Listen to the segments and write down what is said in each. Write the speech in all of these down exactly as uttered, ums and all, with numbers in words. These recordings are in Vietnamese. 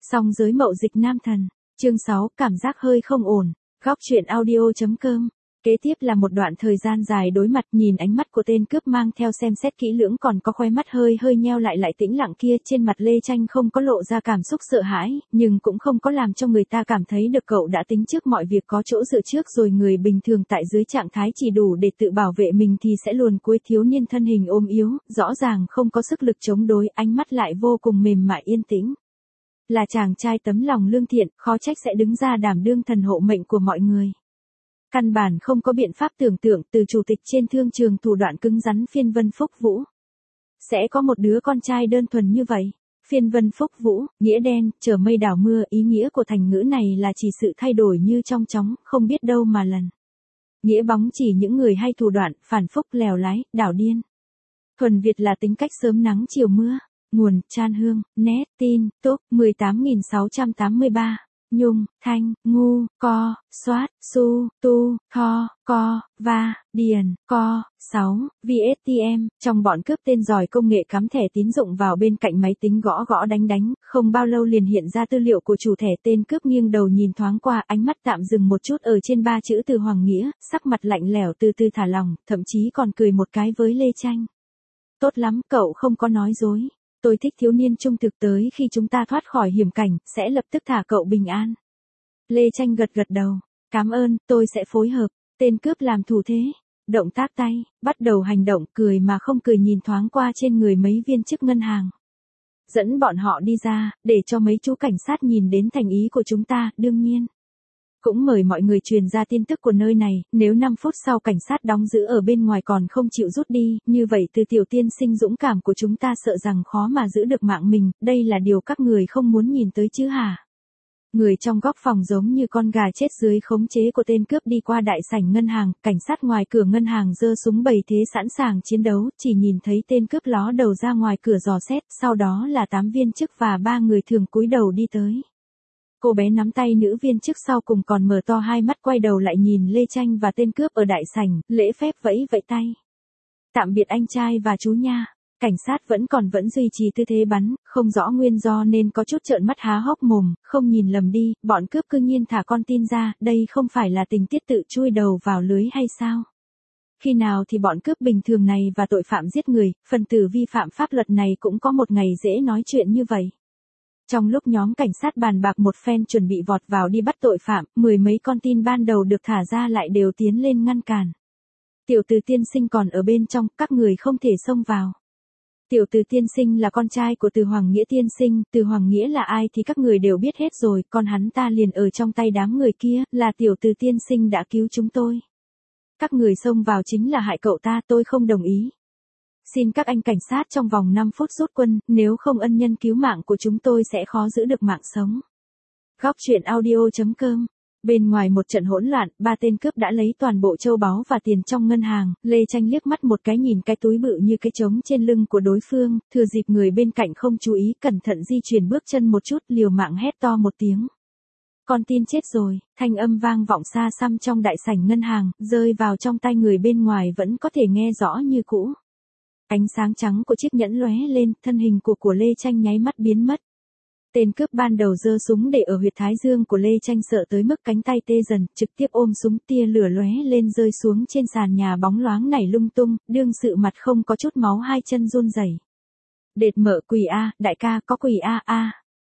Song giới mậu dịch nam thần. Chương sáu, cảm giác hơi không ổn. Góc truyện audio.com. Kế tiếp là một đoạn thời gian dài đối mặt, nhìn ánh mắt của tên cướp mang theo xem xét kỹ lưỡng, còn có khóe mắt hơi hơi nheo lại lại tĩnh lặng kia, trên mặt Lê Tranh không có lộ ra cảm xúc sợ hãi, nhưng cũng không có làm cho người ta cảm thấy được cậu đã tính trước mọi việc, có chỗ dựa trước rồi. Người bình thường tại dưới trạng thái chỉ đủ để tự bảo vệ mình thì sẽ luồn cuối, thiếu niên thân hình ôm yếu, rõ ràng không có sức lực chống đối, ánh mắt lại vô cùng mềm mại yên tĩnh. Là chàng trai tấm lòng lương thiện, khó trách sẽ đứng ra đảm đương thần hộ mệnh của mọi người. Căn bản không có biện pháp tưởng tượng từ chủ tịch trên thương trường thủ đoạn cứng rắn Phiên Vân Phúc Vũ. Sẽ có một đứa con trai đơn thuần như vậy. Phiên Vân Phúc Vũ, nghĩa đen, chờ mây đảo mưa, ý nghĩa của thành ngữ này là chỉ sự thay đổi như trong chóng, không biết đâu mà lần. Nghĩa bóng chỉ những người hay thủ đoạn, phản phúc, lèo lái, đảo điên. Thuần Việt là tính cách sớm nắng chiều mưa. Nguồn, Chan Hương, Net, Tin, Top, mười tám nghìn sáu trăm tám mươi ba. Nhung, Thanh, Ngu, Co, Soát, Su, Tu, Tho, Co, Va, Điền, Co, sáu, vê ét tê em, trong bọn cướp tên giỏi công nghệ cắm thẻ tín dụng vào bên cạnh máy tính gõ gõ đánh đánh, không bao lâu liền hiện ra tư liệu của chủ thẻ. Tên cướp nghiêng đầu nhìn thoáng qua, ánh mắt tạm dừng một chút ở trên ba chữ Từ Hoàng Nghĩa, sắc mặt lạnh lẽo từ từ thả lỏng, thậm chí còn cười một cái với Lê Tranh. Tốt lắm, cậu không có nói dối. Tôi thích thiếu niên trung thực, tới khi chúng ta thoát khỏi hiểm cảnh, sẽ lập tức thả cậu bình an. Lê Tranh gật gật đầu. Cảm ơn, tôi sẽ phối hợp. Tên cướp làm thủ thế. Động tác tay, bắt đầu hành động, cười mà không cười nhìn thoáng qua trên người mấy viên chức ngân hàng. Dẫn bọn họ đi ra, để cho mấy chú cảnh sát nhìn đến thành ý của chúng ta, đương nhiên. Cũng mời mọi người truyền ra tin tức của nơi này, nếu năm phút sau cảnh sát đóng giữ ở bên ngoài còn không chịu rút đi, như vậy từ tiểu tiên sinh dũng cảm của chúng ta sợ rằng khó mà giữ được mạng mình, đây là điều các người không muốn nhìn tới chứ hả? Người trong góc phòng giống như con gà chết dưới khống chế của tên cướp đi qua đại sảnh ngân hàng, cảnh sát ngoài cửa ngân hàng giơ súng bày thế sẵn sàng chiến đấu, chỉ nhìn thấy tên cướp ló đầu ra ngoài cửa dò xét, sau đó là tám viên chức và ba người thường cúi đầu đi tới. Cô bé nắm tay nữ viên chức sau cùng còn mở to hai mắt quay đầu lại nhìn Lê Tranh và tên cướp ở đại sảnh, lễ phép vẫy vẫy tay. Tạm biệt anh trai và chú nha. Cảnh sát vẫn còn vẫn duy trì tư thế bắn, không rõ nguyên do nên có chút trợn mắt há hốc mồm, không nhìn lầm đi, bọn cướp cư nhiên thả con tin ra, đây không phải là tình tiết tự chui đầu vào lưới hay sao? Khi nào thì bọn cướp bình thường này và tội phạm giết người, phần tử vi phạm pháp luật này cũng có một ngày dễ nói chuyện như vậy. Trong lúc nhóm cảnh sát bàn bạc một phen chuẩn bị vọt vào đi bắt tội phạm, mười mấy con tin ban đầu được thả ra lại đều tiến lên ngăn cản. Tiểu Từ tiên sinh còn ở bên trong, các người không thể xông vào. Tiểu Từ tiên sinh là con trai của Từ Hoàng Nghĩa tiên sinh, Từ Hoàng Nghĩa là ai thì các người đều biết hết rồi, còn hắn ta liền ở trong tay đám người kia, là Tiểu Từ tiên sinh đã cứu chúng tôi. Các người xông vào chính là hại cậu ta, tôi không đồng ý. Xin các anh cảnh sát trong vòng năm phút rút quân, nếu không ân nhân cứu mạng của chúng tôi sẽ khó giữ được mạng sống. Góc truyện audio.com. Bên ngoài một trận hỗn loạn, ba tên cướp đã lấy toàn bộ châu báu và tiền trong ngân hàng. Lê Tranh liếc mắt một cái nhìn cái túi bự như cái trống trên lưng của đối phương, thừa dịp người bên cạnh không chú ý, cẩn thận di chuyển bước chân một chút, liều mạng hét to một tiếng. Con tin chết rồi, thanh âm vang vọng xa xăm trong đại sảnh ngân hàng, rơi vào trong tai người bên ngoài vẫn có thể nghe rõ như cũ. Ánh sáng trắng của chiếc nhẫn lóe lên, thân hình của của Lê Tranh nháy mắt biến mất. Tên cướp ban đầu giơ súng để ở huyệt thái dương của Lê Tranh, sợ tới mức cánh tay tê dần, trực tiếp ôm súng, tia lửa lóe lên rơi xuống trên sàn nhà bóng loáng nảy lung tung, đương sự mặt không có chút máu, hai chân run rẩy. Đệt mở quỷ a, đại ca, có quỷ a a.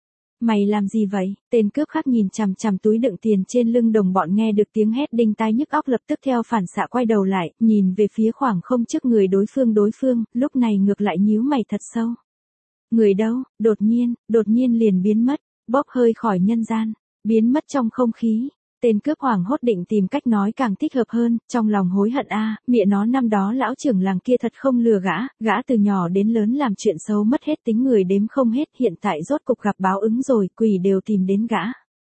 Mày làm gì vậy? Tên cướp khác nhìn chằm chằm túi đựng tiền trên lưng đồng bọn, nghe được tiếng hét đinh tai nhức óc lập tức theo phản xạ quay đầu lại, nhìn về phía khoảng không trước người đối phương đối phương, lúc này ngược lại nhíu mày thật sâu. Người đâu? Đột nhiên, đột nhiên liền biến mất, bốc hơi khỏi nhân gian, biến mất trong không khí. Tên cướp hoảng hốt định tìm cách nói càng thích hợp hơn, trong lòng hối hận a, à, mẹ nó năm đó lão trưởng làng kia thật không lừa gã, gã từ nhỏ đến lớn làm chuyện xấu mất hết tính người đếm không hết, hiện tại rốt cục gặp báo ứng rồi, quỷ đều tìm đến gã.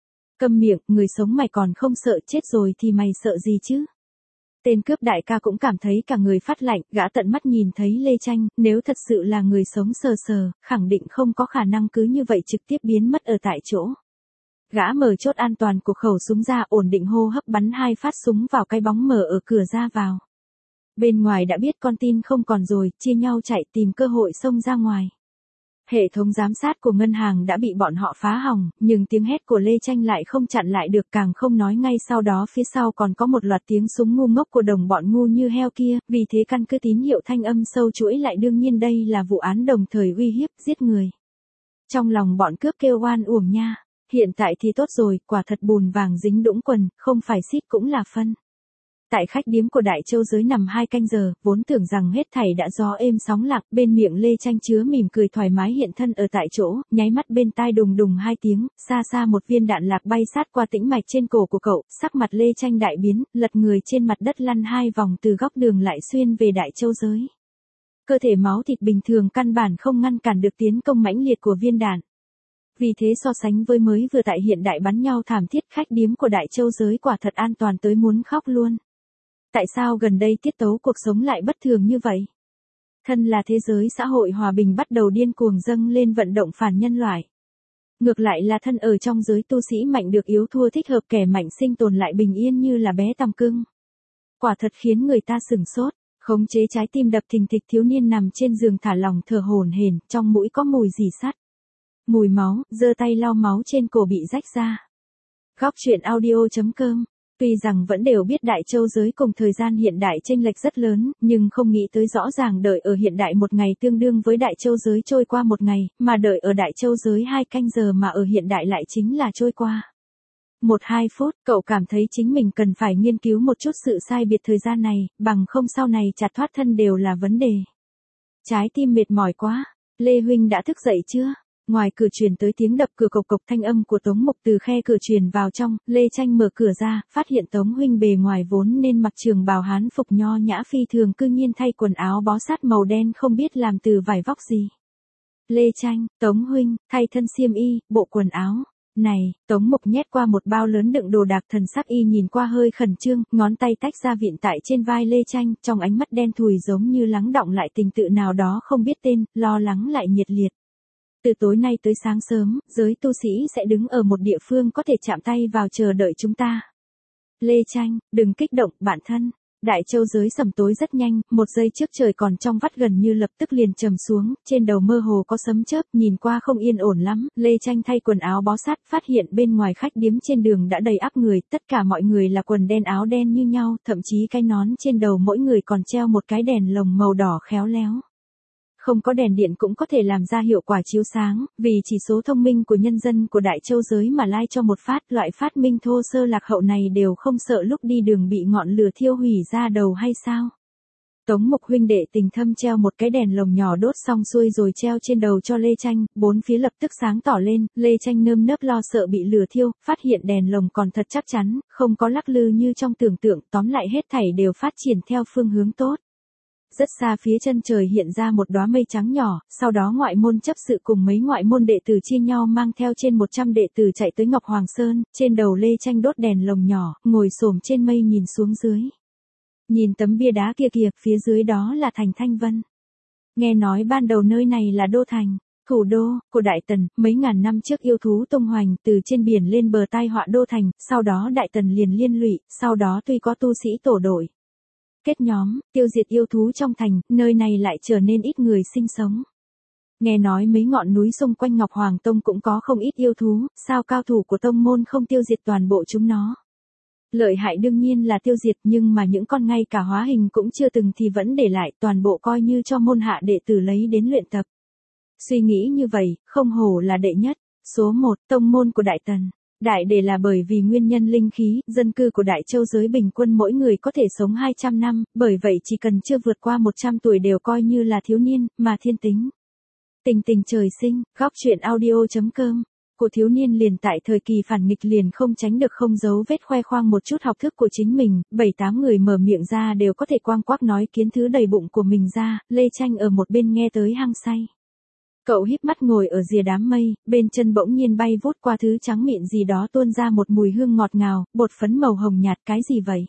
Câm miệng, người sống mày còn không sợ, chết rồi thì mày sợ gì chứ? Tên cướp đại ca cũng cảm thấy cả người phát lạnh, gã tận mắt nhìn thấy Lê Tranh, nếu thật sự là người sống sờ sờ, khẳng định không có khả năng cứ như vậy trực tiếp biến mất ở tại chỗ. Gã mở chốt an toàn của khẩu súng ra, ổn định hô hấp, bắn hai phát súng vào cái bóng mờ ở cửa ra vào. Bên ngoài đã biết con tin không còn rồi, chia nhau chạy tìm cơ hội xông ra ngoài. Hệ thống giám sát của ngân hàng đã bị bọn họ phá hỏng, nhưng tiếng hét của Lê Tranh lại không chặn lại được, càng không nói ngay sau đó phía sau còn có một loạt tiếng súng ngu ngốc của đồng bọn ngu như heo kia, vì thế căn cứ tín hiệu thanh âm sâu chuỗi lại đương nhiên đây là vụ án đồng thời uy hiếp, giết người. Trong lòng bọn cướp kêu oan uổng nha, hiện tại thì tốt rồi, quả thật bùn vàng dính đũng quần, không phải xít cũng là phân. Tại khách điếm của Đại Châu Giới nằm hai canh giờ, vốn tưởng rằng hết thảy đã gió êm sóng lặng, bên miệng Lê Tranh chứa mỉm cười thoải mái hiện thân ở tại chỗ, nháy mắt bên tai đùng đùng hai tiếng, xa xa một viên đạn lạc bay sát qua tĩnh mạch trên cổ của cậu, sắc mặt Lê Tranh đại biến, lật người trên mặt đất lăn hai vòng từ góc đường lại xuyên về Đại Châu Giới. Cơ thể máu thịt bình thường căn bản không ngăn cản được tiến công mãnh liệt của viên đạn. Vì thế so sánh với mới vừa tại hiện đại bắn nhau thảm thiết, khách điếm của Đại Châu Giới quả thật an toàn tới muốn khóc luôn. Tại sao gần đây tiết tấu cuộc sống lại bất thường như vậy? Thân là thế giới xã hội hòa bình bắt đầu điên cuồng dâng lên vận động phản nhân loại. Ngược lại là thân ở trong giới tu sĩ mạnh được yếu thua thích hợp, kẻ mạnh sinh tồn lại bình yên như là bé tằm cưng. Quả thật khiến người ta sửng sốt, khống chế trái tim đập thình thịch, thiếu niên nằm trên giường thả lỏng thở hổn hển, trong mũi có mùi rỉ sắt. Mùi máu, giơ tay lau máu trên cổ bị rách ra. Góc truyện audio chấm com. Tuy rằng vẫn đều biết Đại Châu Giới cùng thời gian hiện đại chênh lệch rất lớn, nhưng không nghĩ tới rõ ràng đợi ở hiện đại một ngày tương đương với Đại Châu Giới trôi qua một ngày, mà đợi ở Đại Châu Giới hai canh giờ mà ở hiện đại lại chính là trôi qua một hai phút. Cậu cảm thấy chính mình cần phải nghiên cứu một chút sự sai biệt thời gian này, bằng không sau này chặt thoát thân đều là vấn đề. Trái tim mệt mỏi quá, Lê huynh đã thức dậy chưa? Ngoài cửa truyền tới tiếng đập cửa cộc cộc, thanh âm của Tống Mục từ khe cửa truyền vào trong, Lê Tranh mở cửa ra, phát hiện Tống huynh bề ngoài vốn nên mặc trường bào hán phục nho nhã phi thường cư nhiên thay quần áo bó sát màu đen không biết làm từ vải vóc gì. Lê Tranh, Tống huynh, thay thân xiêm y, bộ quần áo này. Tống Mục nhét qua một bao lớn đựng đồ đạc, thần sắc y nhìn qua hơi khẩn trương, ngón tay tách ra vịn tại trên vai Lê Tranh, trong ánh mắt đen thùi giống như lắng đọng lại tình tự nào đó không biết tên, lo lắng lại nhiệt liệt. Từ tối nay tới sáng sớm, giới tu sĩ sẽ đứng ở một địa phương có thể chạm tay vào chờ đợi chúng ta. Lê Tranh, đừng kích động, bạn thân. Đại Châu Giới sầm tối rất nhanh, một giây trước trời còn trong vắt gần như lập tức liền trầm xuống, trên đầu mơ hồ có sấm chớp, nhìn qua không yên ổn lắm. Lê Tranh thay quần áo bó sát, phát hiện bên ngoài khách điếm trên đường đã đầy ắp người, tất cả mọi người là quần đen áo đen như nhau, thậm chí cái nón trên đầu mỗi người còn treo một cái đèn lồng màu đỏ khéo léo. Không có đèn điện cũng có thể làm ra hiệu quả chiếu sáng, vì chỉ số thông minh của nhân dân của Đại Châu Giới mà lai cho một phát, loại phát minh thô sơ lạc hậu này đều không sợ lúc đi đường bị ngọn lửa thiêu hủy ra đầu hay sao? Tống Mục huynh đệ tình thâm treo một cái đèn lồng nhỏ đốt xong xuôi rồi treo trên đầu cho Lê Tranh, bốn phía lập tức sáng tỏ lên, Lê Tranh nơm nớp lo sợ bị lửa thiêu, phát hiện đèn lồng còn thật chắc chắn, không có lắc lư như trong tưởng tượng, tóm lại hết thảy đều phát triển theo phương hướng tốt. Rất xa phía chân trời hiện ra một đóa mây trắng nhỏ, sau đó ngoại môn chấp sự cùng mấy ngoại môn đệ tử chia nhau mang theo trên một trăm đệ tử chạy tới Ngọc Hoàng Sơn, trên đầu Lê Tranh đốt đèn lồng nhỏ, ngồi xổm trên mây nhìn xuống dưới. Nhìn tấm bia đá kia kìa, phía dưới đó là thành Thanh Vân. Nghe nói ban đầu nơi này là đô thành, thủ đô của Đại Tần, mấy ngàn năm trước yêu thú tung hoành từ trên biển lên bờ tai họa đô thành, sau đó Đại Tần liền liên lụy, sau đó tuy có tu sĩ tổ đội kết nhóm, tiêu diệt yêu thú trong thành, nơi này lại trở nên ít người sinh sống. Nghe nói mấy ngọn núi xung quanh Ngọc Hoàng Tông cũng có không ít yêu thú, sao cao thủ của tông môn không tiêu diệt toàn bộ chúng nó? Lợi hại đương nhiên là tiêu diệt, nhưng mà những con ngay cả hóa hình cũng chưa từng thì vẫn để lại, toàn bộ coi như cho môn hạ đệ tử lấy đến luyện tập. Suy nghĩ như vậy, không hổ là đệ nhất. Số một, tông môn của Đại Tần. Đại để là bởi vì nguyên nhân linh khí, dân cư của Đại Châu Giới bình quân mỗi người có thể sống hai trăm năm, bởi vậy chỉ cần chưa vượt qua một trăm tuổi đều coi như là thiếu niên, mà thiên tính. Tình tình trời sinh, góc truyện audio chấm com. Của thiếu niên liền tại thời kỳ phản nghịch liền không tránh được không giấu vết khoe khoang một chút học thức của chính mình, bảy tám người mở miệng ra đều có thể quang quác nói kiến thứ đầy bụng của mình ra, Lê Tranh ở một bên nghe tới hăng say. Cậu híp mắt ngồi ở rìa đám mây, bên chân bỗng nhiên bay vút qua thứ trắng mịn gì đó tuôn ra một mùi hương ngọt ngào, bột phấn màu hồng nhạt, cái gì vậy?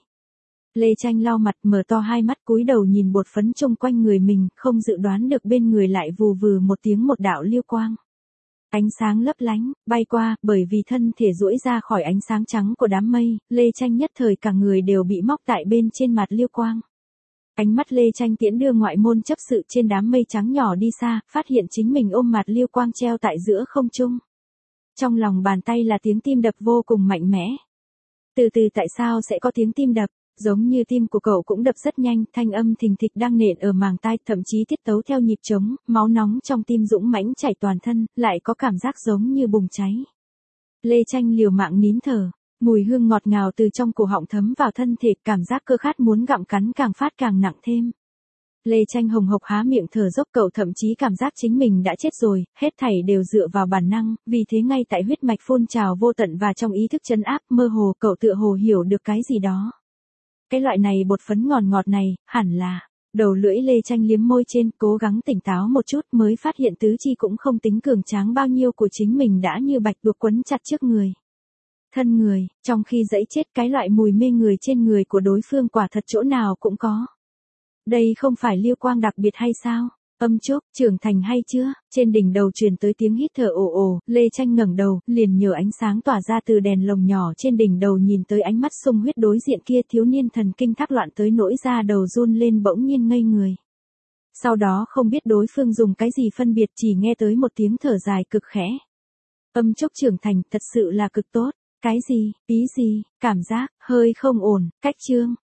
Lê Tranh lau mặt, mở to hai mắt cúi đầu nhìn bột phấn chung quanh người mình, không dự đoán được bên người lại vù vừ một tiếng một đạo liêu quang. Ánh sáng lấp lánh, bay qua, bởi vì thân thể duỗi ra khỏi ánh sáng trắng của đám mây, Lê Tranh nhất thời cả người đều bị móc tại bên trên mặt liêu quang. Ánh mắt Lê Tranh tiễn đưa ngoại môn chấp sự trên đám mây trắng nhỏ đi xa, phát hiện chính mình ôm mặt Liêu Quang treo tại giữa không trung. Trong lòng bàn tay là tiếng tim đập vô cùng mạnh mẽ. Từ từ tại sao sẽ có tiếng tim đập, giống như tim của cậu cũng đập rất nhanh, thanh âm thình thịch đang nện ở màng tai, thậm chí tiết tấu theo nhịp trống, máu nóng trong tim dũng mãnh chảy toàn thân, lại có cảm giác giống như bùng cháy. Lê Tranh liều mạng nín thở, mùi hương ngọt ngào từ trong cổ họng thấm vào thân thể, cảm giác cơ khát muốn gặm cắn càng phát càng nặng thêm. Lê Tranh hồng hộc há miệng thở dốc, cậu thậm chí cảm giác chính mình đã chết rồi, hết thảy đều dựa vào bản năng, vì thế ngay tại huyết mạch phun trào vô tận và trong ý thức trấn áp, mơ hồ cậu tựa hồ hiểu được cái gì đó. Cái loại này bột phấn ngọt ngọt này, hẳn là, đầu lưỡi Lê Tranh liếm môi trên, cố gắng tỉnh táo một chút mới phát hiện tứ chi cũng không tính cường tráng bao nhiêu của chính mình đã như bạch tuộc quấn chặt trước người. Thân người, trong khi dẫy chết, cái loại mùi mê người trên người của đối phương quả thật chỗ nào cũng có. Đây không phải Liêu Quang đặc biệt hay sao? Âm Trúc, trưởng thành hay chưa? Trên đỉnh đầu truyền tới tiếng hít thở ồ ồ, Lê Tranh ngẩng đầu, liền nhờ ánh sáng tỏa ra từ đèn lồng nhỏ trên đỉnh đầu nhìn tới ánh mắt sung huyết đối diện kia, thiếu niên thần kinh thác loạn tới nỗi da đầu run lên, bỗng nhiên ngây người. Sau đó không biết đối phương dùng cái gì phân biệt, chỉ nghe tới một tiếng thở dài cực khẽ. Âm Trúc trưởng thành thật sự là cực tốt. Cái gì, ý gì, cảm giác, hơi không ổn, cách chương.